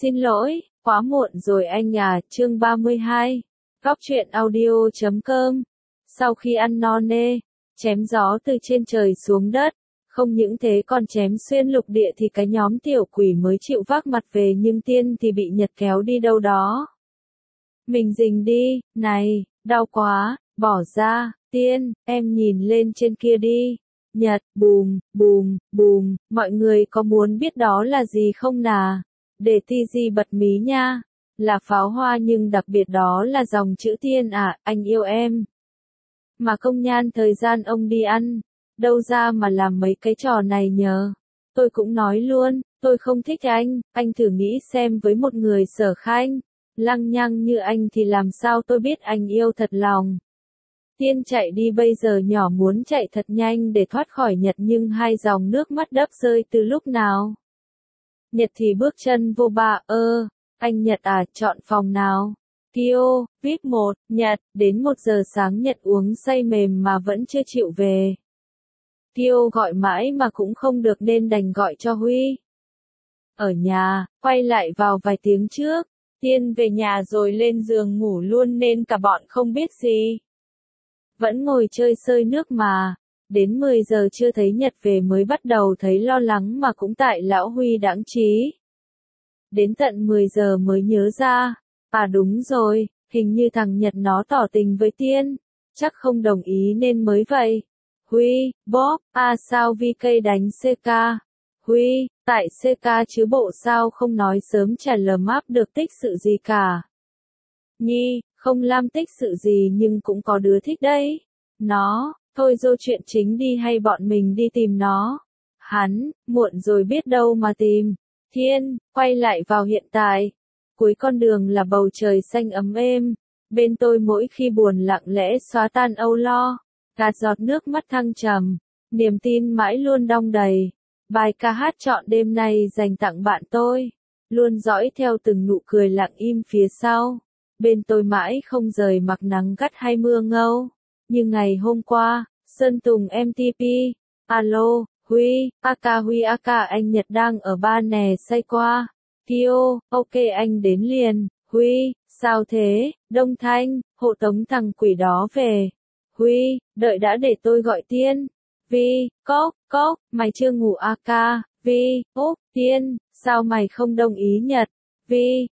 Xin lỗi, quá muộn rồi anh à, chương 32. Góc truyện audio.com. Sau khi ăn no nê, chém gió từ trên trời xuống đất, không những thế còn chém xuyên lục địa thì cái nhóm tiểu quỷ mới chịu vác mặt về, nhưng Tiên thì bị Nhật kéo đi đâu đó. Mình rình đi, này, đau quá, bỏ ra, Tiên, em nhìn lên trên kia đi. Nhật, bùm, bùm, bùm, mọi người có muốn biết đó là gì không nà? Để TG bật mí nha. Là pháo hoa nhưng đặc biệt đó là dòng chữ Tiên à, anh yêu em. Mà công nhan thời gian ông đi ăn, đâu ra mà làm mấy cái trò này nhờ. Tôi cũng nói luôn, tôi không thích anh thử nghĩ xem với một người Sở Khanh, lăng nhăng như anh thì làm sao tôi biết anh yêu thật lòng. Tiên chạy đi bây giờ nhỏ muốn chạy thật nhanh để thoát khỏi Nhật, nhưng hai dòng nước mắt đẫm rơi từ lúc nào. Nhật thì bước chân vô anh Nhật à, chọn phòng nào? Kyo, VIP 1, Nhật, đến 1 giờ sáng Nhật uống say mềm mà vẫn chưa chịu về. Kyo gọi mãi mà cũng không được nên đành gọi cho Huy. Ở nhà, quay lại vào vài tiếng trước, Tiên về nhà rồi lên giường ngủ luôn nên cả bọn không biết gì. Vẫn ngồi chơi sơi nước mà. Đến 10 giờ chưa thấy Nhật về mới bắt đầu thấy lo lắng, mà cũng tại lão Huy đãng trí. Đến tận 10 giờ mới nhớ ra. À đúng rồi, hình như thằng Nhật nó tỏ tình với Tiên. Chắc không đồng ý nên mới vậy. Huy, Bob, sao VK đánh CK? Huy, tại CK chứ bộ sao không nói sớm trả lờ map được tích sự gì cả. Nhi, không làm tích sự gì nhưng cũng có đứa thích đấy. Nó, thôi dô chuyện chính đi hay bọn mình đi tìm nó. Hắn, muộn rồi biết đâu mà tìm. Thiên, quay lại vào hiện tại. Cuối con đường là bầu trời xanh ấm êm. Bên tôi mỗi khi buồn lặng lẽ xóa tan âu lo. Gạt giọt nước mắt thăng trầm. Niềm tin mãi luôn đong đầy. Bài ca hát chọn đêm nay dành tặng bạn tôi. Luôn dõi theo từng nụ cười lặng im phía sau. Bên tôi mãi không rời mặc nắng gắt hay mưa ngâu. Như ngày hôm qua, Sơn Tùng MTP. Alo, Huy, Huy anh Nhật đang ở ba nè say qua. Kyo, ok anh đến liền. Huy, sao thế, Đông Thanh, hộ tống thằng quỷ đó về. Huy, đợi đã để tôi gọi Tiên. Vi, cốc, mày chưa ngủ Vi, Tiên, sao mày không đồng ý Nhật? Vi,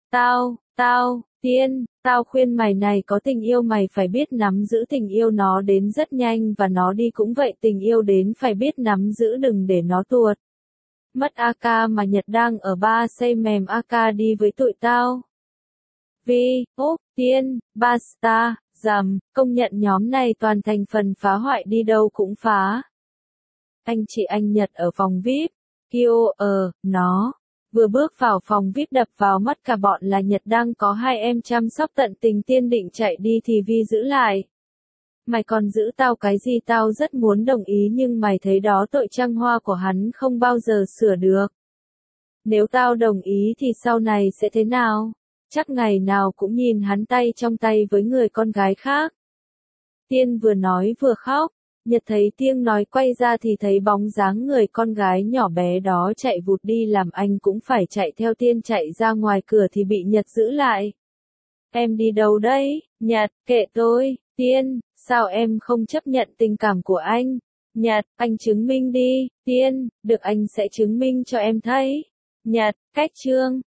Tiên, tao khuyên mày này, có tình yêu mày phải biết nắm giữ tình yêu, nó đến rất nhanh và nó đi cũng vậy, tình yêu đến phải biết nắm giữ, đừng để nó tuột. Mất mà Nhật đang ở ba say mềm đi với tụi tao. Vi, Tiên, basta, dầm, công nhận nhóm này toàn thành phần phá hoại, đi đâu cũng phá. Anh chị anh Nhật ở phòng VIP, Kyo, nó. Vừa bước vào phòng VIP đập vào mắt cả bọn là Nhật đang có hai em chăm sóc tận tình. Tiên định chạy đi thì Vi giữ lại. Mày còn giữ tao cái gì? Tao rất muốn đồng ý nhưng mày thấy đó, tội trăng hoa của hắn không bao giờ sửa được. Nếu tao đồng ý thì sau này sẽ thế nào? Chắc ngày nào cũng nhìn hắn tay trong tay với người con gái khác. Tiên vừa nói vừa khóc. Nhật thấy Tiên nói quay ra thì thấy bóng dáng người con gái nhỏ bé đó chạy vụt đi, làm anh cũng phải chạy theo. Tiên chạy ra ngoài cửa thì bị Nhật giữ lại. Em đi đâu đấy? Nhật, kệ tôi. Tiên, sao em không chấp nhận tình cảm của anh? Nhật, anh chứng minh đi. Tiên, được, anh sẽ chứng minh cho em thấy. Nhật, cách chương.